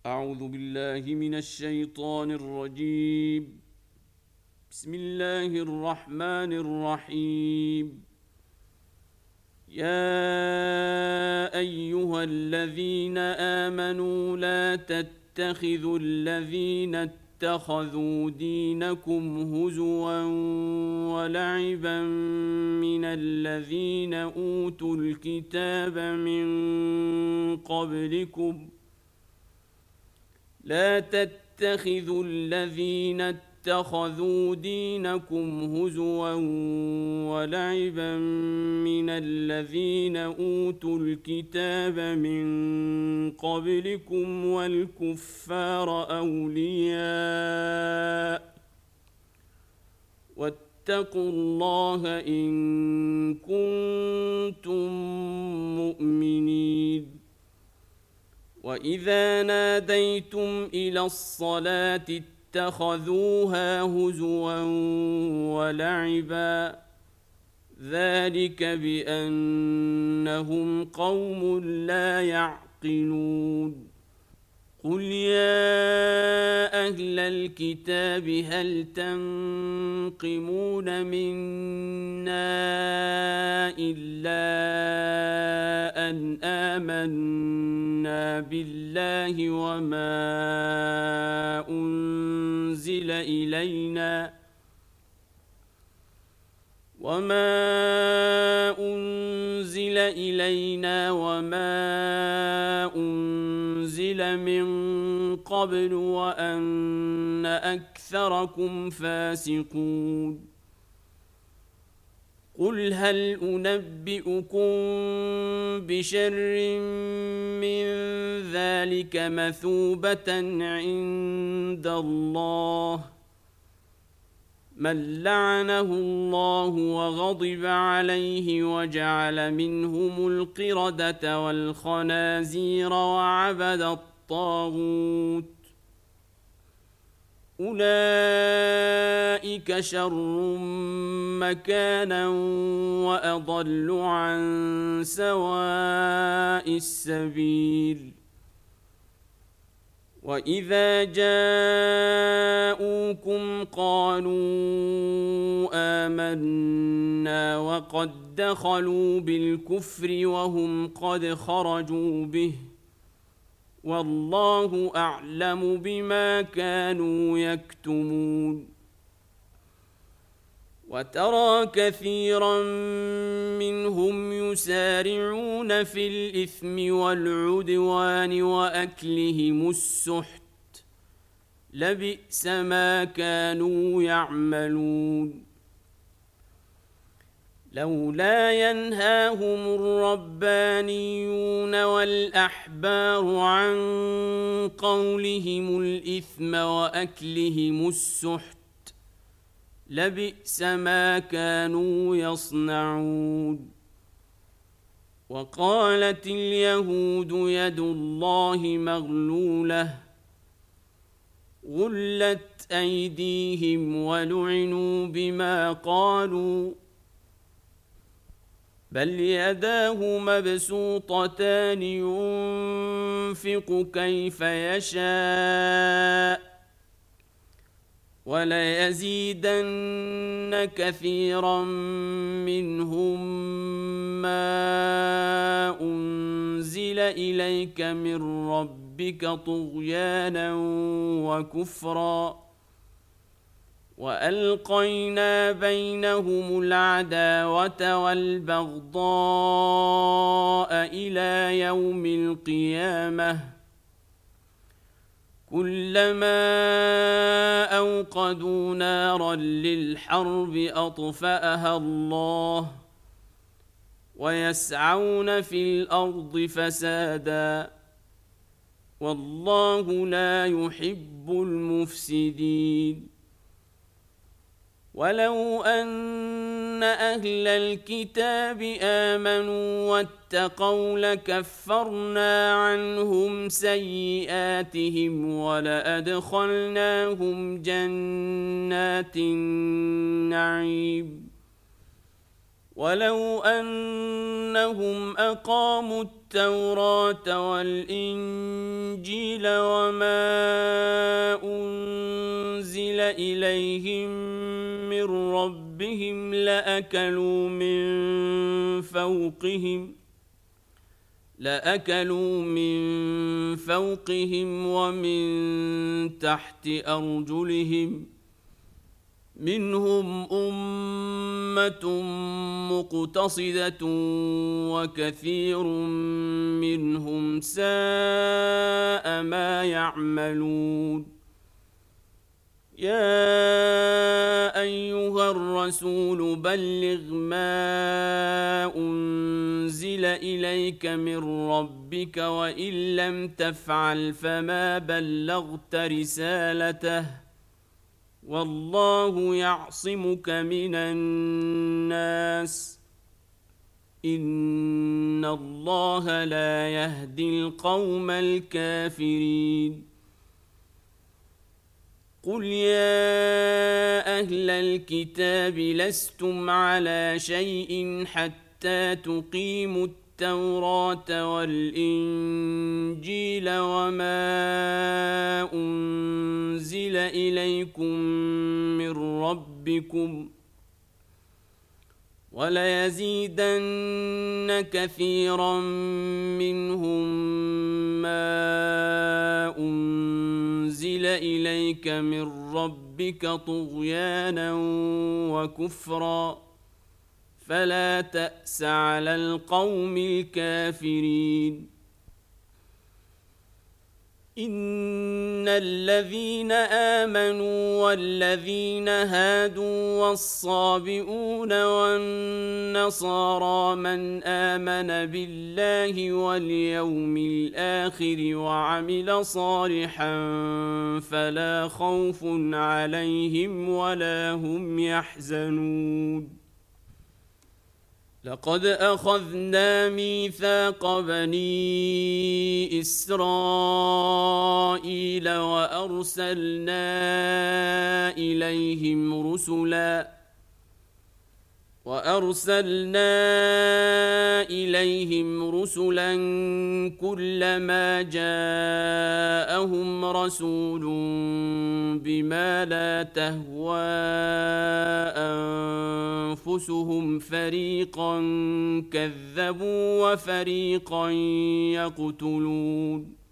أعوذ بالله من الشيطان الرجيم. بسم الله الرحمن الرحيم. يا أيها الذين آمنوا لا تتخذوا الذين اتخذوا دينكم هزوا ولعبا من الذين أوتوا الكتاب من قبلكم لا تتخذوا الذين اتخذوا دينكم هزوا ولعبا من الذين أوتوا الكتاب من قبلكم والكفار أولياء واتقوا الله إن كنتم مؤمنين. وإذا ناديتم إلى الصلاة اتخذوها هزوا ولعبا ذلك بأنهم قوم لا يعقلون. قل يا أهل الكتاب هل تنقمون منا إلا أن آمنا بالله وما أنزل إلينا وما أنزل من قبل وأن أكثركم فاسقون. قل هل أنبئكم بشر من ذلك مثوبة عند الله من لعنه الله وغضب عليه وجعل منهم القردة والخنازير وعبد الطاغوت أولئك شر مكانا وأضل عن سواء السبيل. وإذا جاءوكم قالوا آمنا وقد دخلوا بالكفر وهم قد خرجوا به والله أعلم بما كانوا يكتمون. وترى كثيرا منهم يسارعون في الإثم والعدوان وأكلهم السحت لبئس ما كانوا يعملون. لولا ينهاهم الربانيون والأحبار عن قولهم الإثم وأكلهم السحت لبئس ما كانوا يصنعون. وقالت اليهود يد الله مغلولة غلت أيديهم ولعنوا بما قالوا بل يداه مبسوطتان ينفق كيف يشاء وليزيدن كثيرا منهم ما أنزل إليك من ربك طغيانا وكفرا وألقينا بينهم العداوة والبغضاء إلى يوم القيامة كلما أوقدوا نارا للحرب أطفأها الله ويسعون في الأرض فسادا والله لا يحب المفسدين. ولو أن أهل الكتاب آمنوا واتقوا لكفرنا عنهم سيئاتهم ولأدخلناهم جنات النعيم ولو أنهم أقاموا التوراة والإنجيل وما أنزل إليهم من ربهم لأكلوا من فوقهم ومن تحت أرجلهم منهم أمة مقتصدة وكثير منهم ساء ما يعملون يا أيها الرسول بلغ ما أنزل إليك من ربك وإن لم تفعل فما بلغت رسالته والله يعصمك من الناس إن الله لا يهدي القوم الكافرين قل يا أهل الكتاب لستم على شيء حتى تقيموا التوراة والإنجيل وما أنزل إليكم من ربكم وليزيدن كثيرا منهم ما أنزل إليك من ربك طغيانا وكفرا فلا تأس على القوم الكافرين إن الذين آمنوا والذين هادوا والصابئون والنصارى من آمن بالله واليوم الآخر وعمل صالحا فلا خوف عليهم ولا هم يحزنون لقد أخذنا ميثاق بني إسرائيل وأرسلنا إليهم رسلا كلما جاءهم رسول بما لا تهوى أنفسهم فريقا كذبوا وفريقا يقتلون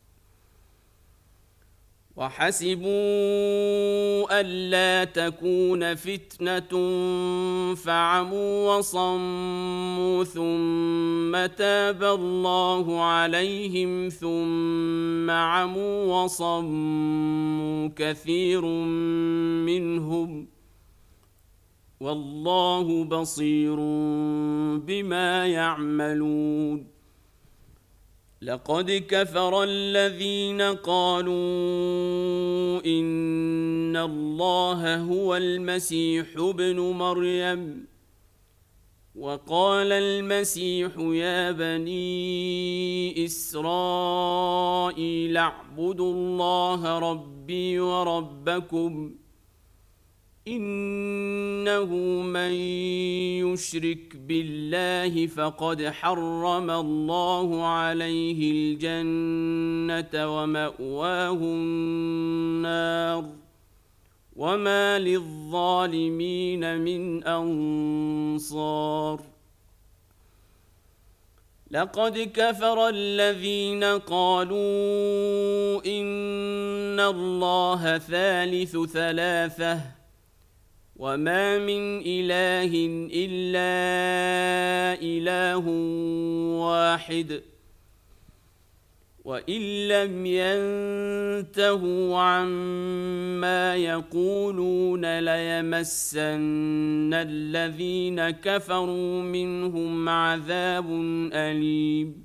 وحسبوا ألا تكون فتنة فعموا وصموا ثم تاب الله عليهم ثم عموا وصموا كثير منهم والله بصير بما يعملون لقد كفر الذين قالوا إن الله هو المسيح ابن مريم وقال المسيح يا بني إسرائيل اعبدوا الله ربي وربكم إنه من يشرك بالله فقد حرم الله عليه الجنة ومأواه النار وما للظالمين من أنصار لقد كفر الذين قالوا إن الله ثالث ثلاثة وما من إله إلا إله واحد وإن لم ينتهوا عما يقولون ليمسن الذين كفروا منهم عذاب أليم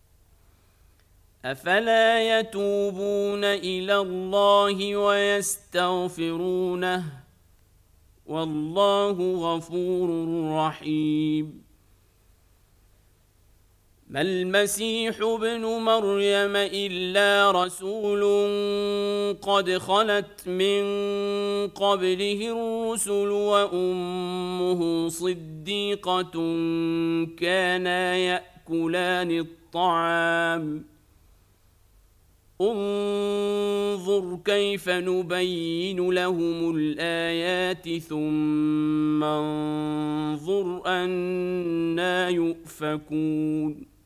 أفلا يتوبون إلى الله ويستغفرونه والله غفور رحيم ما المسيح ابن مريم إلا رسول قد خلت من قبله الرسل وأمه صديقة كانا يأكلان الطعام انظر كيف نبين لهم الآيات ثم انظر أنى يؤفكون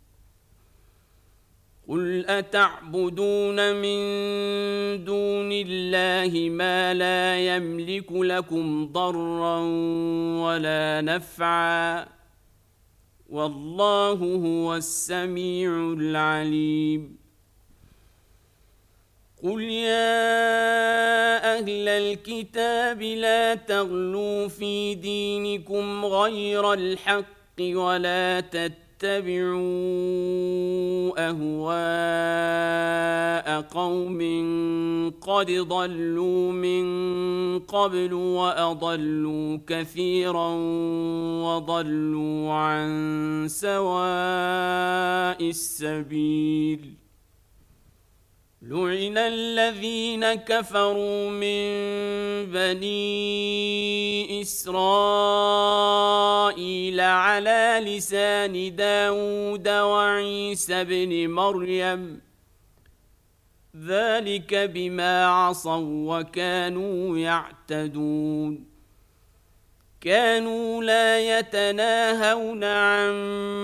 قل أتعبدون من دون الله ما لا يملك لكم ضرا ولا نفعا والله هو السميع العليم قل يا أهل الكتاب لا تغلوا في دينكم غير الحق ولا تتبعوا أهواء قوم قد ضلوا من قبل وأضلوا كثيرا وضلوا عن سواء السبيل لعن الذين كفروا من بني إسرائيل على لسان داود وعيسى بن مريم ذلك بما عصوا وكانوا يعتدون كانوا لا يتناهون عن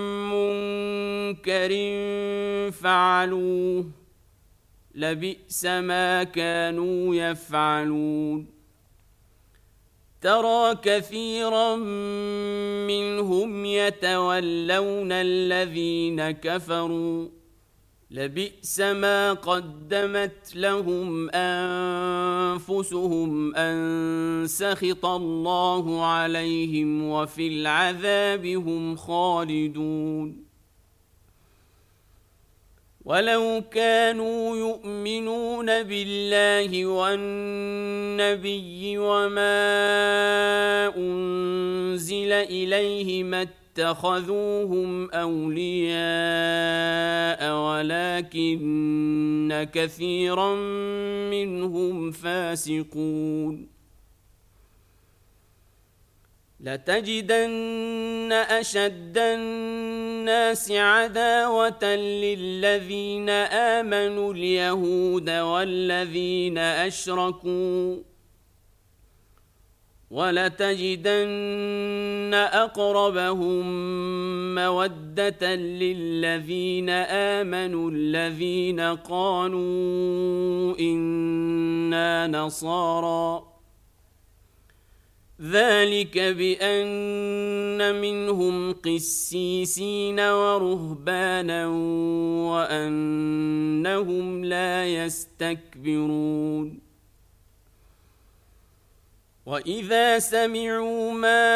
منكر فعلوه لبئس ما كانوا يفعلون ترى كثيرا منهم يتولون الذين كفروا لبئس ما قدمت لهم أنفسهم أن سخط الله عليهم وفي العذاب هم خالدون ولو كانوا يؤمنون بالله والنبي وما أنزل إليه ما اتخذوهم أولياء ولكن كثيرا منهم فاسقون لتجدن أشد الناس عداوة للذين آمنوا اليهود والذين أشركوا ولتجدن أقربهم مودة للذين آمنوا الذين قالوا إنا نصارى ذلك بأن منهم قسيسين ورهبانا وأنهم لا يستكبرون وإذا سمعوا ما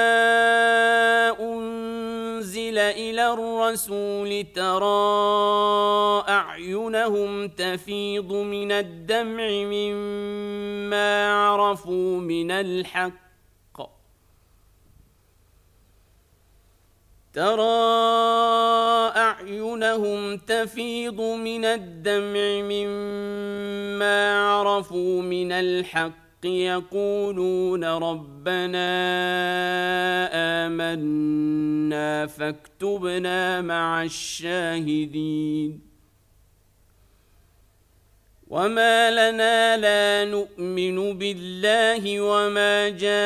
أنزل إلى الرسول ترى أعينهم تفيض من الدمع مما عرفوا من الحق يقولون ربنا آمنا فاكتبنا مع الشاهدين وما لنا لا نؤمن بالله وما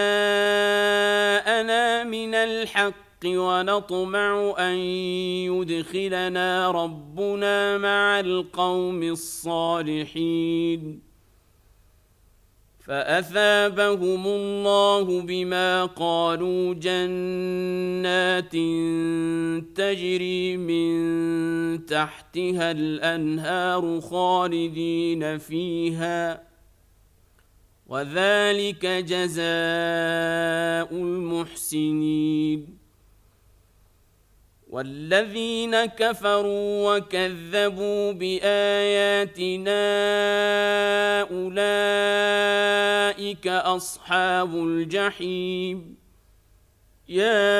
جاءنا من الحق ونطمع أن يدخلنا ربنا مع القوم الصالحين فأثابهم الله بما قالوا جنات تجري من تحتها الأنهار خالدين فيها وذلك جزاء المحسنين والذين كفروا وكذبوا بآياتنا أولئك أصحاب الجحيم يا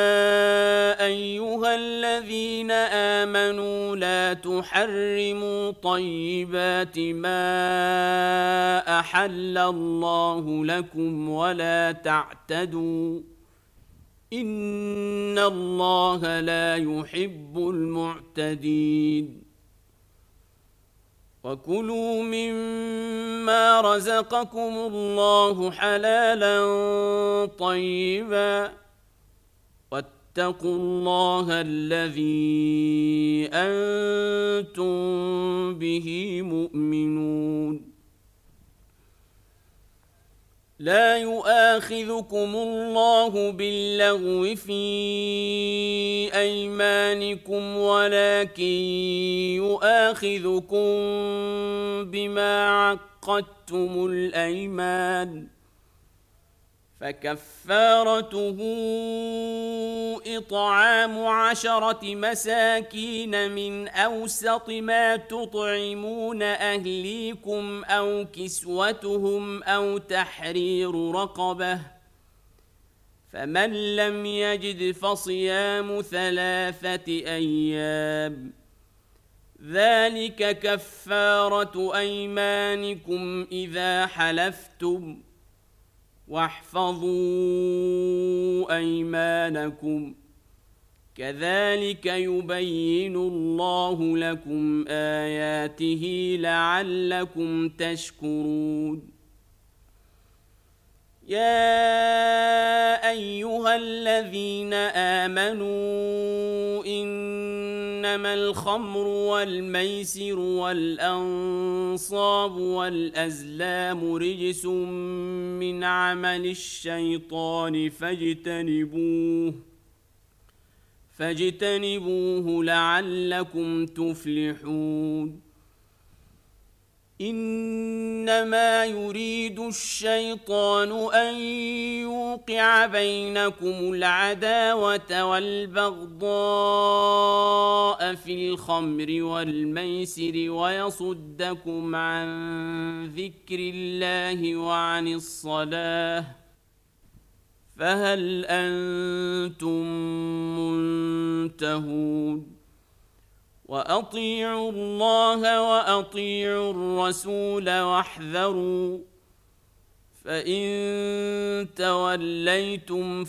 أيها الذين آمنوا لا تحرموا طيبات ما أحل الله لكم ولا تعتدوا إن الله لا يحب المعتدين وكلوا مما رزقكم الله حلالا طيبا واتقوا الله الذي أنتم به مؤمنون لا يؤاخذكم الله باللغو في أيمانكم ولكن يؤاخذكم بما عقدتم الأيمان فكفارته إطعام 10 مساكين من أوسط ما تطعمون أهليكم أو كسوتهم أو تحرير رقبة فمن لم يجد فصيام 3 أيام ذلك كفارة أيمانكم إذا حلفتم واحفظوا أيمانكم كذلك يبين الله لكم آياته لعلكم تشكرون يا أيها الذين آمنوا إنما الخمر والميسر والأنصاب والأزلام رجس من عمل الشيطان فاجتنبوه لعلكم تفلحون إنما يريد الشيطان أن يوقع بينكم العداوة والبغضاء في الخمر والميسر ويصدكم عن ذكر الله وعن الصلاة فهل أنتم منتهون وأطيعوا الله وأطيعوا الرسول واحذروا فإن توليتم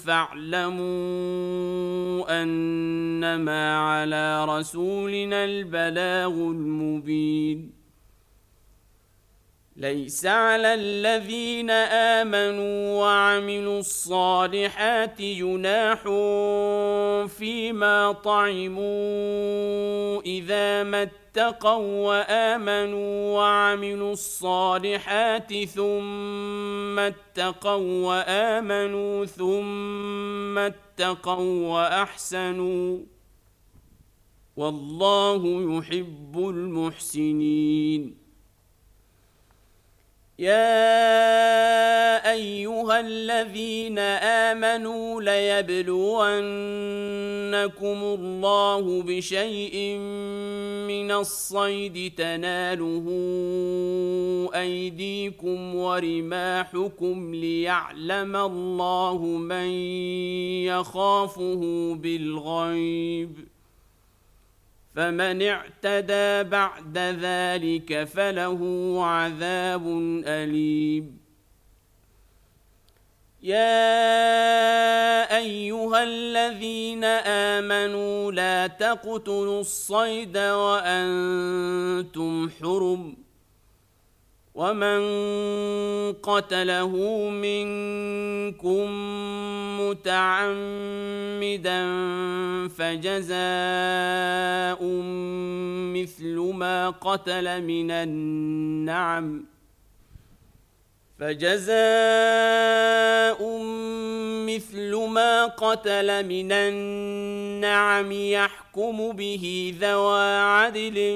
فاعلموا أنما على رسولنا البلاغ المبين ليس على الذين آمنوا وعملوا الصالحات جناح فيما طعموا إذا ما اتقوا وآمنوا وعملوا الصالحات ثم اتقوا وآمنوا ثم اتقوا وأحسنوا والله يحب المحسنين يا أيها الذين آمنوا ليبلونكم الله بشيء من الصيد تناله أيديكم ورماحكم ليعلم الله من يخافه بالغيب فمن اعتدى بعد ذلك فله عذاب أليم يا أيها الذين آمنوا لا تقتلوا الصيد وأنتم حرم ومن قتله منكم متعمدا فجزاء مثل ما قتل من النعم يحكم به ذوى عدل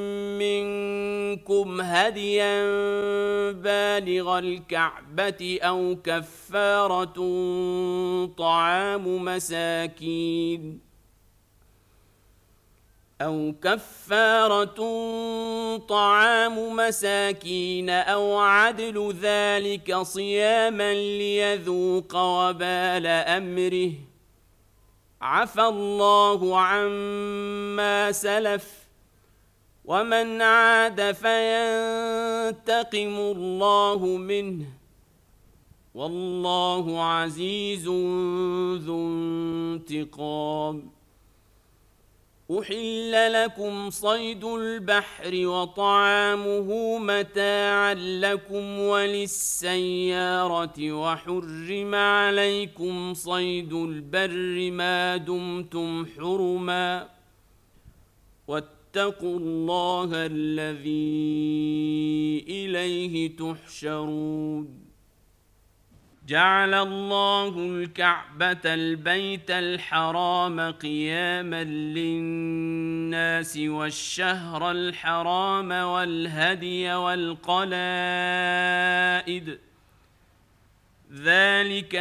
منكم هديا بالغ الكعبة أو كفارة طعام مساكين أو كفارة طعام مساكين أو عدل ذلك صياما ليذوق وبال أمره عفى الله عما سلف ومن عاد فينتقم الله منه والله عزيز ذو انتقام. أحل لكم صيد البحر وطعامه متاعا لكم وللسيارة وحرم عليكم صيد البر ما دمتم حرما واتقوا الله الذي إليه تحشرون. جعل الله الكعبة البيت الحرام قياما للناس والشهر الحرام والهدي والقلائد ذلك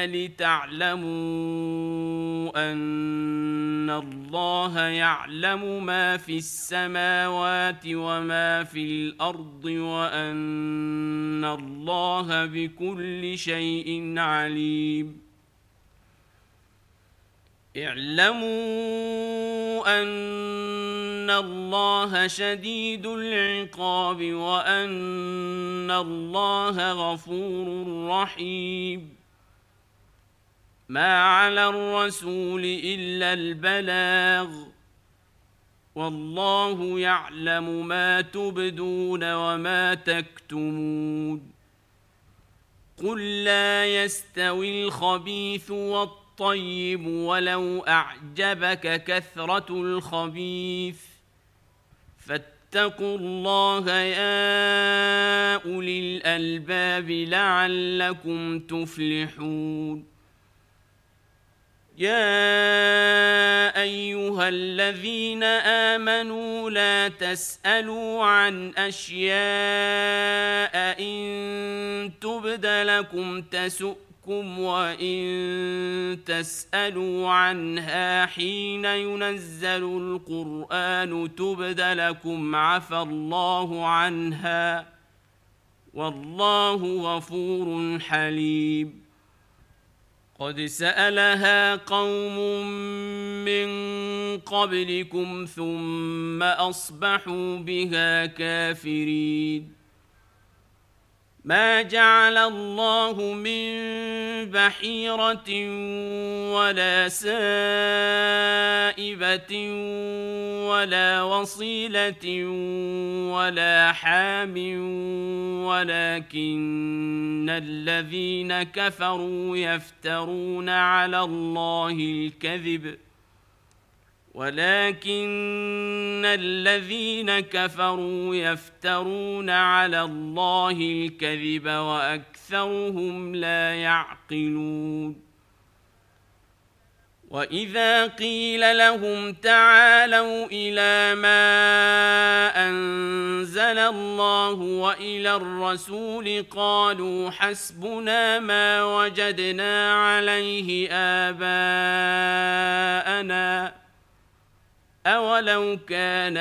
لتعلموا أن الله يعلم ما في السماوات وما في الأرض وأن الله بكل شيء عليم. اعلموا أن الله شديد العقاب وأن الله غفور رحيم. ما على الرسول إلا البلاغ والله يعلم ما تبدون وما تكتمون. قل لا يستوي الخبيث والطيب ولو أعجبك كثرة الخبيث فاتقوا الله يا أولي الألباب لعلكم تفلحون. يا أيها الذين آمنوا لا تسألوا عن أشياء إن تبد لكم تسؤكم وإن تسألوا عنها حين ينزل القرآن تبد لكم عفى الله عنها والله غفور حليم. قد سألها قوم من قبلكم ثم أصبحوا بها كافرين. ما جعل الله من بحيرة ولا سائبة ولا وصيلة ولا حام ولكن الذين كفروا يفترون على الله الكذب وأكثرهم لا يعقلون. وإذا قيل لهم تعالوا إلى ما أنزل الله وإلى الرسول قالوا حسبنا ما وجدنا عليه آباءنا أولو كان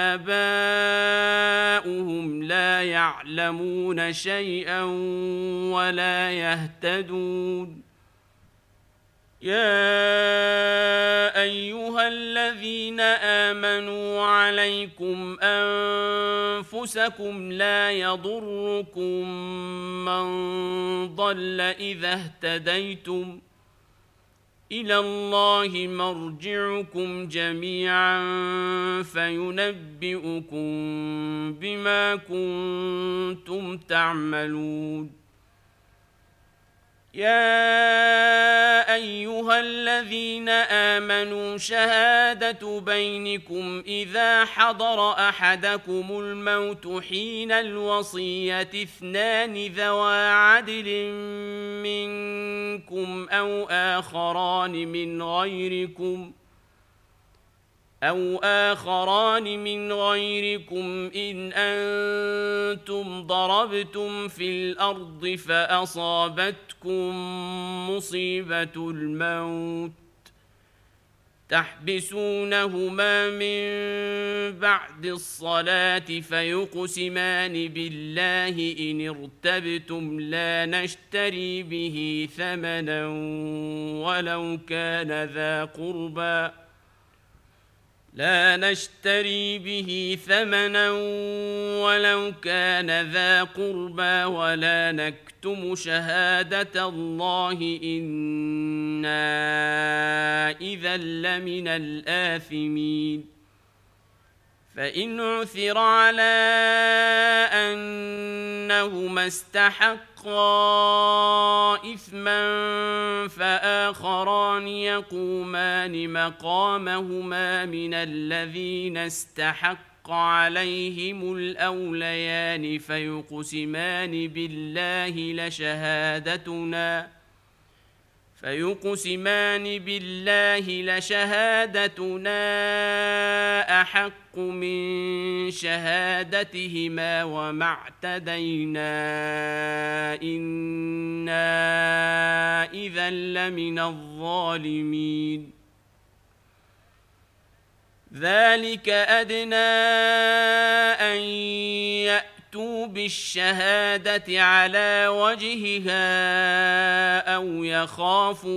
آباؤهم لا يعلمون شيئا ولا يهتدون. يا أيها الذين آمنوا عليكم أنفسكم لا يضركم من ضل إذا اهتديتم إلى الله مرجعكم جميعا فينبئكم بما كنتم تعملون. يا أيها الذين آمنوا شهادة بينكم إذا حضر أحدكم الموت حين الوصية اثنان ذوى عدل منكم أو آخران من غيركم إن أنتم ضربتم في الأرض فأصابتكم مصيبة الموت تحبسونهما من بعد الصلاة فيقسمان بالله إن ارتبتم لا نشتري به ثمنا ولو كان ذا قربى ولا نكتم شهادة الله إنا إذا لمن الآثمين فإن عثر على أنهما استحقا إثما فآخران يقومان مقامهما من الذين استحق عليهم الأوليان فيقسمان بالله لشهادتنا أحق من شهادتهما وما اعتدينا إنا إذا لمن الظالمين ذلك أدنى أن يأتوا بالشهادة على وجهها أو يخافوا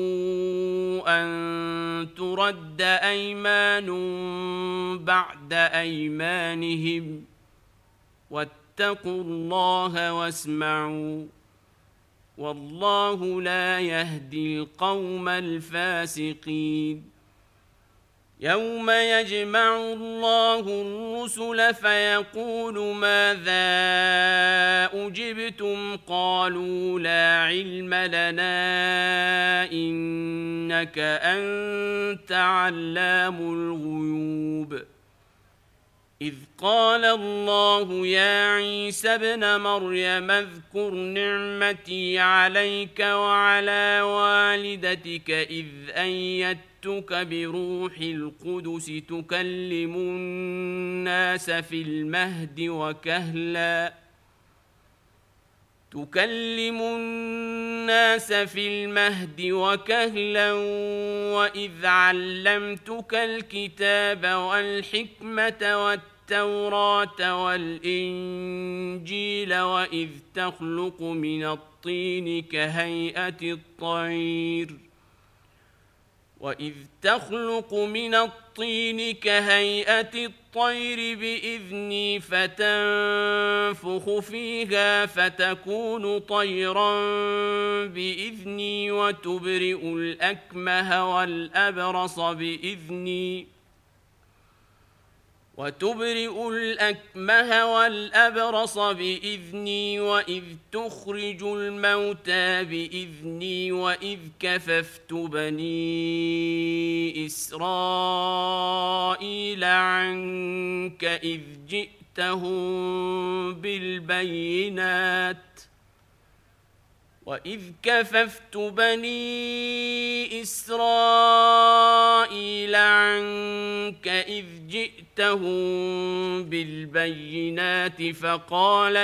أن ترد أيمان بعد أيمانهم واتقوا الله واسمعوا والله لا يهدي القوم الفاسقين يوم يجمع الله الرسل فيقول ماذا أجبتم قالوا لا علم لنا إنك أنت علام الغيوب إذ قال الله يا عيسى ابن مريم اذكر نعمتي عليك وعلى والدتك إذ أيدتك بروح القدس تكلم الناس في المهد وكهلا وإذ علمتك الكتاب والحكمة والتوراة والإنجيل وإذ تخلق من الطين كهيئة الطير بإذني فتنفخ فيها فتكون طيرا بإذني وتبرئ الأكمه والأبرص بإذني وإذ تخرج الموتى بإذني وإذ كففت بني إسرائيل عنك إذ جئتهم بالبينات فقال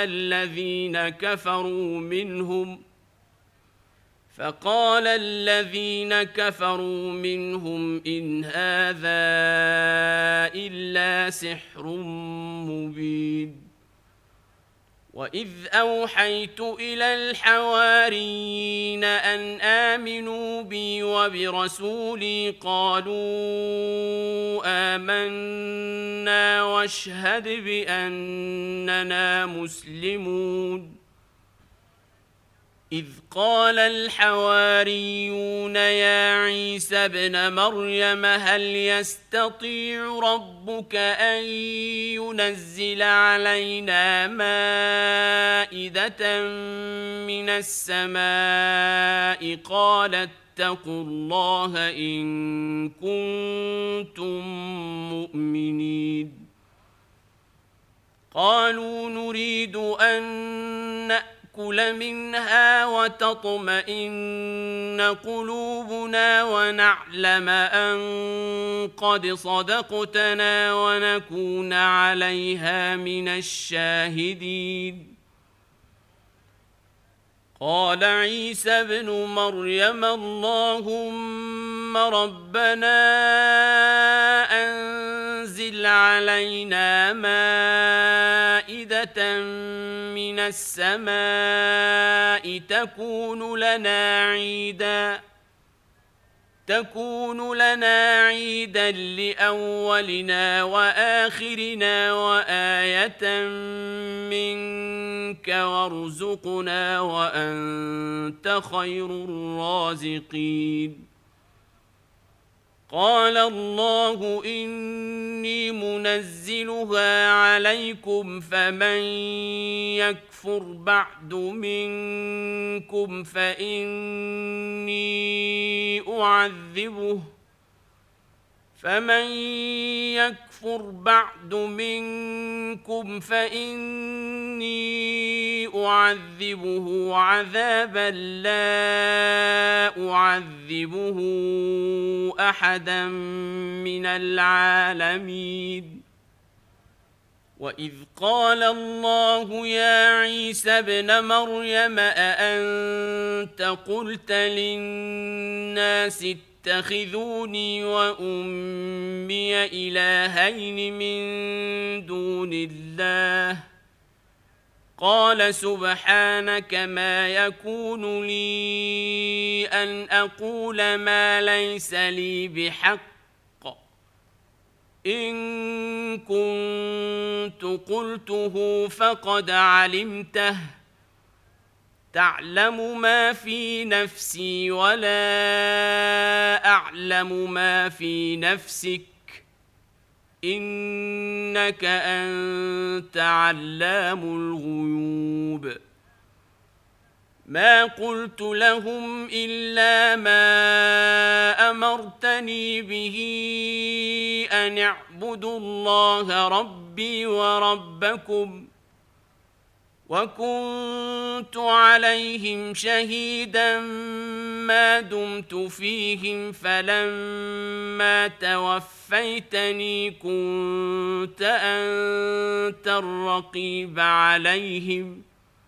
الذين كفروا منهم إن هذا إلا سحر مبين وإذ أوحيت إلى الحواريين أن آمنوا بي وبرسولي قالوا آمنا واشهد بأننا مسلمون إذ قال الحواريون يا عيسى ابن مريم هل يستطيع ربك أن ينزل علينا مائدة من السماء قال اتقوا الله إن كنتم مؤمنين قالوا نريد أن نأكل منها وتطمئن قلوبنا ونعلم أن قد صدقتنا ونكون عليها من الشاهدين قال عيسى ابن مريم اللهم ربنا أنزل علينا مائدة من السماء تكون لنا عيدا لأولنا وآخرنا وآية منك وارزقنا وأنت خير الرازقين قال الله إني منزلها عليكم فمن يكفر بعد منكم فإني أعذبه عذابا لا أعذبه أحدا من العالمين وإذ قال الله يا عيسى ابن مريم أأنت قلت للناس اتخذوني وأمي إلهين من دون الله قال سبحانك ما يكون لي أن أقول ما ليس لي بحق إن كنت قلته فقد علمته تعلم ما في نفسي ولا أعلم ما في نفسك إنك أنت علام الغيوب ما قلت لهم إلا ما أمرتني به أن اعبدوا الله ربي وربكم وكنت عليهم شهيدا ما دمت فيهم فلما توفيتني كنت أنت الرقيب عليهم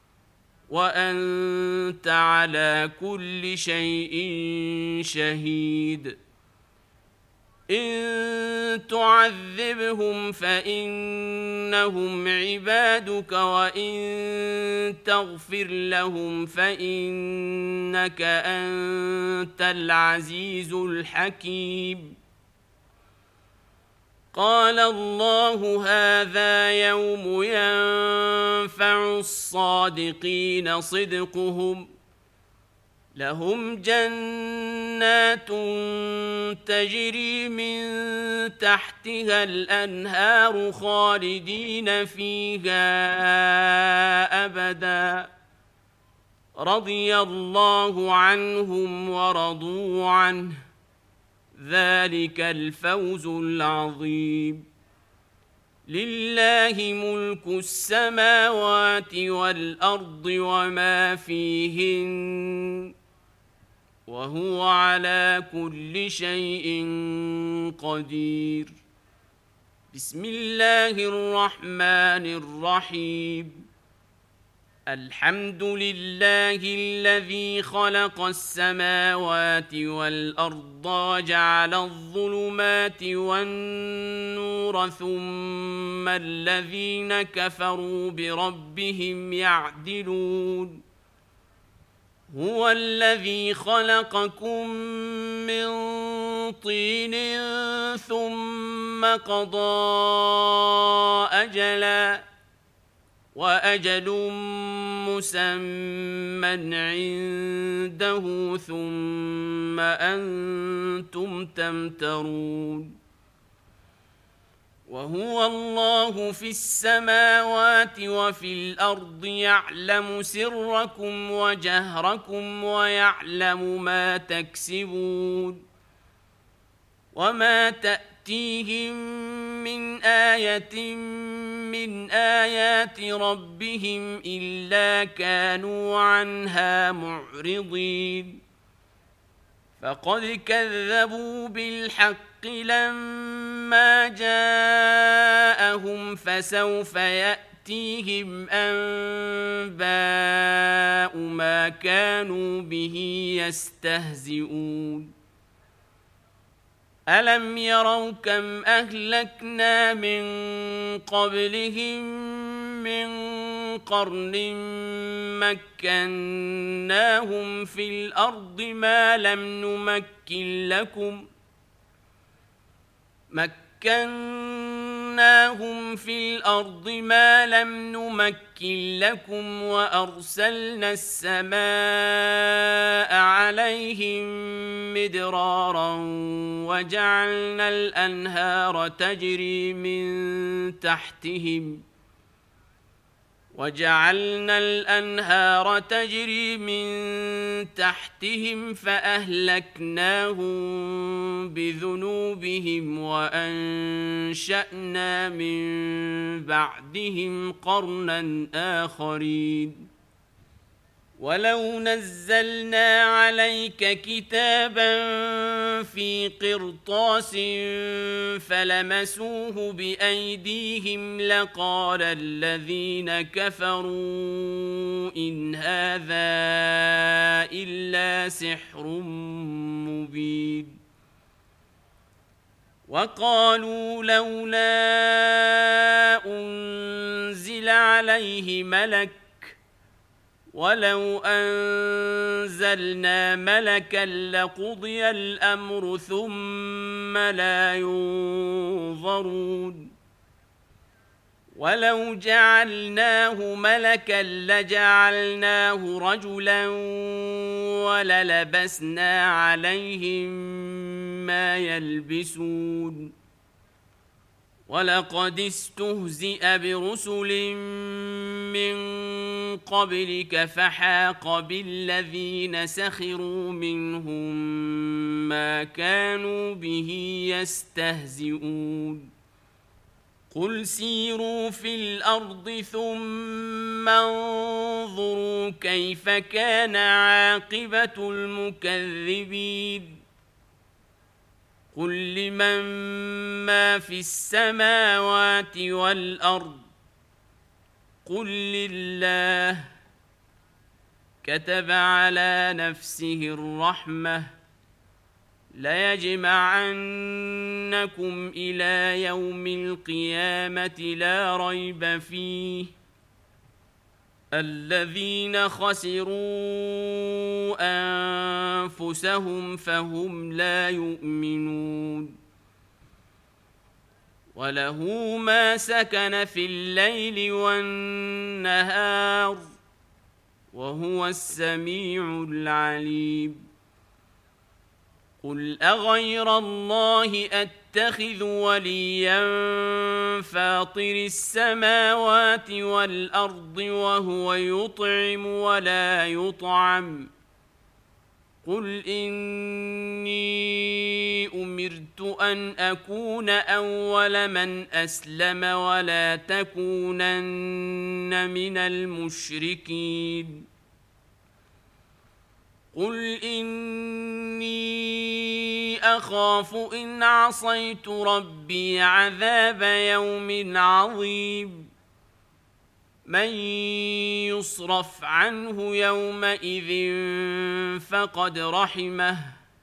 وأنت على كل شيء شهيد إن تعذبهم فإنهم عبادك وإن تغفر لهم فإنك أنت العزيز الحكيم قال الله هذا يوم ينفع الصادقين صدقهم لهم جنات تجري من تحتها الأنهار خالدين فيها أبدا رضي الله عنهم ورضوا عنه ذلك الفوز العظيم لله ملك السماوات والأرض وما فيهن وهو على كل شيء قدير بسم الله الرحمن الرحيم الحمد لله الذي خلق السماوات والأرض وجعل الظلمات والنور ثم الذين كفروا بربهم يعدلون هو الذي خلقكم من طين ثم قضى أجلا وأجل مسمى عنده ثم أنتم تمترون وهو الله في السماوات وفي الأرض يعلم سركم وجهركم ويعلم ما تكسبون وما تأتيهم من آية من آيات ربهم إلا كانوا عنها معرضين فقد كذبوا بالحق لما جاءهم فسوف يأتيهم أنباء ما كانوا به يستهزئون ألم يروا كم أهلكنا من قبلهم من قرن مكناهم في الأرض ما لم نمكن لكم وأرسلنا السماء عليهم مدرارا وجعلنا الأنهار تجري من تحتهم فأهلكناهم بذنوبهم وأنشأنا من بعدهم قرنا آخرين ولو نزلنا عليك كتابا في قرطاس فلمسوه بأيديهم لقال الذين كفروا إن هذا إلا سحر مبين وقالوا لولا أنزل عليه ملك ولو أنزلنا ملكا لقضي الأمر ثم لا ينظرون ولو جعلناه ملكا لجعلناه رجلا وللبسنا عليهم ما يلبسون ولقد استهزئ برسل من قبلك فحاق بالذين سخروا منهم ما كانوا به يستهزئون قل سيروا في الأرض ثم انظروا كيف كان عاقبة المكذبين قل لمن ما في السماوات والأرض قل لله كتب على نفسه الرحمة ليجمعنكم إلى يوم القيامة لا ريب فيه الذين خسروا أنفسهم فهم لا يؤمنون وله ما سكن في الليل والنهار وهو السميع العليم قل أغير الله أتخذ وليا فاطر السماوات والأرض وهو يطعم ولا يطعم قل إني أمرت أن أكون أول من أسلم ولا تكونن من المشركين قل إني أخاف إن عصيت ربي عذاب يوم عظيم من يصرف عنه يومئذ فقد رحمه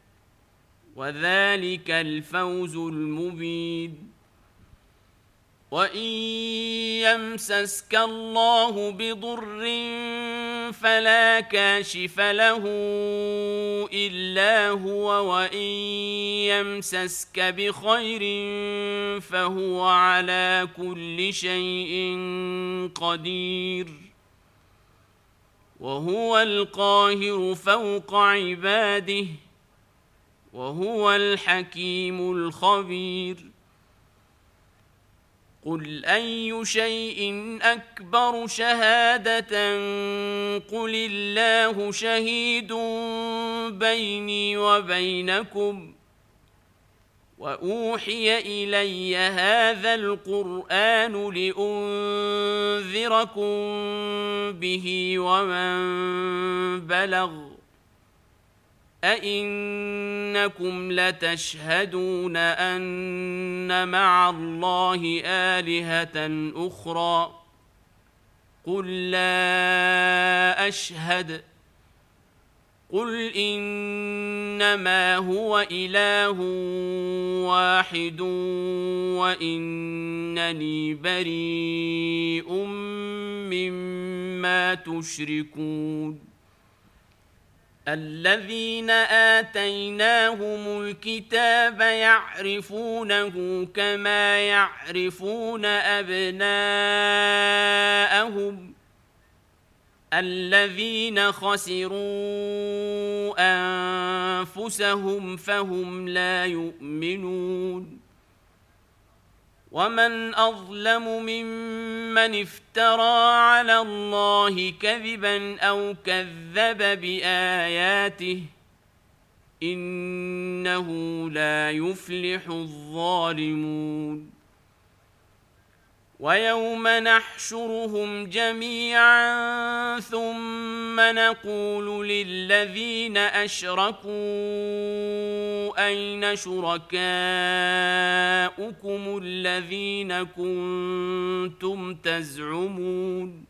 وذلك الفوز المبين وإن يمسسك الله بضر فلا كاشف له إلا هو وإن يمسسك بخير فهو على كل شيء قدير وهو القاهر فوق عباده وهو الحكيم الخبير قل أي شيء أكبر شهادة قل الله شهيد بيني وبينكم وأوحي إلي هذا القرآن لأنذركم به ومن بلغ أئنكم لتشهدون أن مع الله آلهة أخرى قل لا أشهد قل إنما هو إله واحد وإنني بريء مما تشركون الذين آتيناهم الكتاب يعرفونه كما يعرفون أبناءهم الذين خسروا أنفسهم فهم لا يؤمنون ومن أظلم ممن افترى على الله كذبا أو كذب بآياته إنه لا يفلح الظالمون ويوم نحشرهم جميعا ثم نقول للذين أشركوا أين شركاؤكم الذين كنتم تزعمون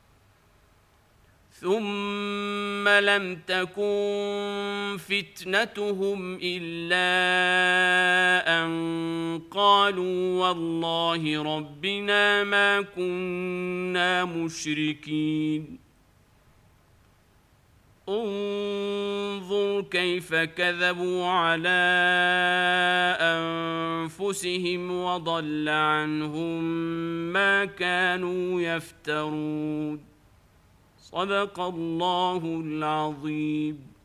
ثم لم تكن فتنتهم إلا أن قالوا والله ربنا ما كنا مشركين انظر كيف كذبوا على أنفسهم وضل عنهم ما كانوا يفترون صدق الله العظيم.